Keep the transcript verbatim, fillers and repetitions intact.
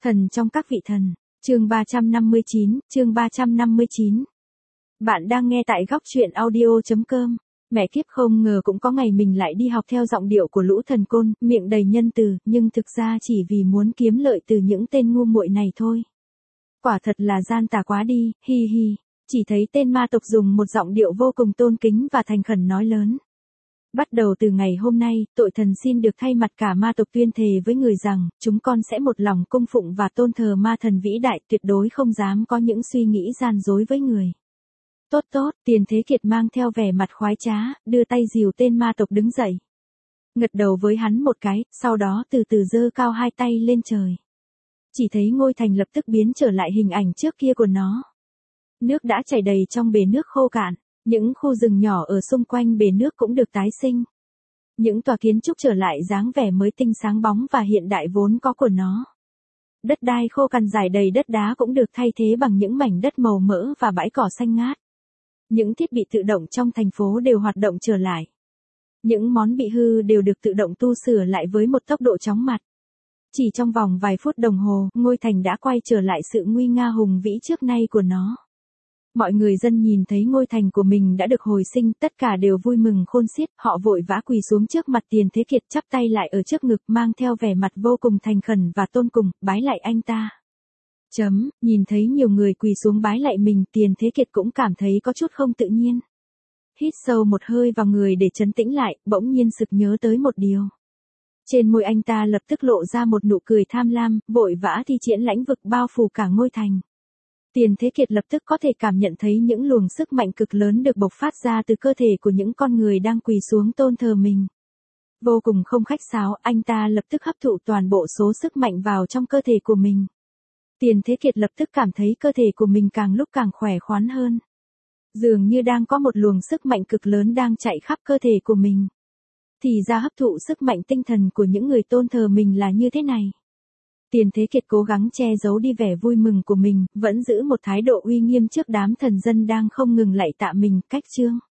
Thần trong các vị thần, chương ba trăm năm mươi chín, chương ba trăm năm mươi chín. Bạn đang nghe tại góc truyện audio chấm com. Mẹ kiếp, không ngờ cũng có ngày mình lại đi học theo giọng điệu của lũ thần côn, miệng đầy nhân từ, nhưng thực ra chỉ vì muốn kiếm lợi từ những tên ngu muội này thôi. Quả thật là gian tà quá đi, hi hi. Chỉ thấy tên ma tộc dùng một giọng điệu vô cùng tôn kính và thành khẩn nói lớn. Bắt đầu từ ngày hôm nay, tội thần xin được thay mặt cả ma tộc tuyên thề với người rằng, chúng con sẽ một lòng cung phụng và tôn thờ ma thần vĩ đại, tuyệt đối không dám có những suy nghĩ gian dối với người. Tốt tốt, Tiền Thế Kiệt mang theo vẻ mặt khoái trá, đưa tay dìu tên ma tộc đứng dậy. Ngật đầu với hắn một cái, sau đó từ từ giơ cao hai tay lên trời. Chỉ thấy ngôi thành lập tức biến trở lại hình ảnh trước kia của nó. Nước đã chảy đầy trong bể nước khô cạn. Những khu rừng nhỏ ở xung quanh bể nước cũng được tái sinh. Những tòa kiến trúc trở lại dáng vẻ mới tinh sáng bóng và hiện đại vốn có của nó. Đất đai khô cằn rải đầy đất đá cũng được thay thế bằng những mảnh đất màu mỡ và bãi cỏ xanh ngát. Những thiết bị tự động trong thành phố đều hoạt động trở lại. Những món bị hư đều được tự động tu sửa lại với một tốc độ chóng mặt. Chỉ trong vòng vài phút đồng hồ, ngôi thành đã quay trở lại sự nguy nga hùng vĩ trước nay của nó. Mọi người dân nhìn thấy ngôi thành của mình đã được hồi sinh, tất cả đều vui mừng khôn xiết, họ vội vã quỳ xuống trước mặt Tiền Thế Kiệt, chắp tay lại ở trước ngực, mang theo vẻ mặt vô cùng thành khẩn và tôn cùng, bái lại anh ta. Chấm, nhìn thấy nhiều người quỳ xuống bái lại mình, Tiền Thế Kiệt cũng cảm thấy có chút không tự nhiên. Hít sâu một hơi vào người để trấn tĩnh lại, bỗng nhiên sực nhớ tới một điều. Trên môi anh ta lập tức lộ ra một nụ cười tham lam, vội vã thi triển lãnh vực bao phủ cả ngôi thành. Tiền Thế Kiệt lập tức có thể cảm nhận thấy những luồng sức mạnh cực lớn được bộc phát ra từ cơ thể của những con người đang quỳ xuống tôn thờ mình. Vô cùng không khách sáo, anh ta lập tức hấp thụ toàn bộ số sức mạnh vào trong cơ thể của mình. Tiền Thế Kiệt lập tức cảm thấy cơ thể của mình càng lúc càng khỏe khoắn hơn. Dường như đang có một luồng sức mạnh cực lớn đang chạy khắp cơ thể của mình. Thì ra hấp thụ sức mạnh tinh thần của những người tôn thờ mình là như thế này. Tiền Thế Kiệt cố gắng che giấu đi vẻ vui mừng của mình, vẫn giữ một thái độ uy nghiêm trước đám thần dân đang không ngừng lạy tạ mình, cách chương.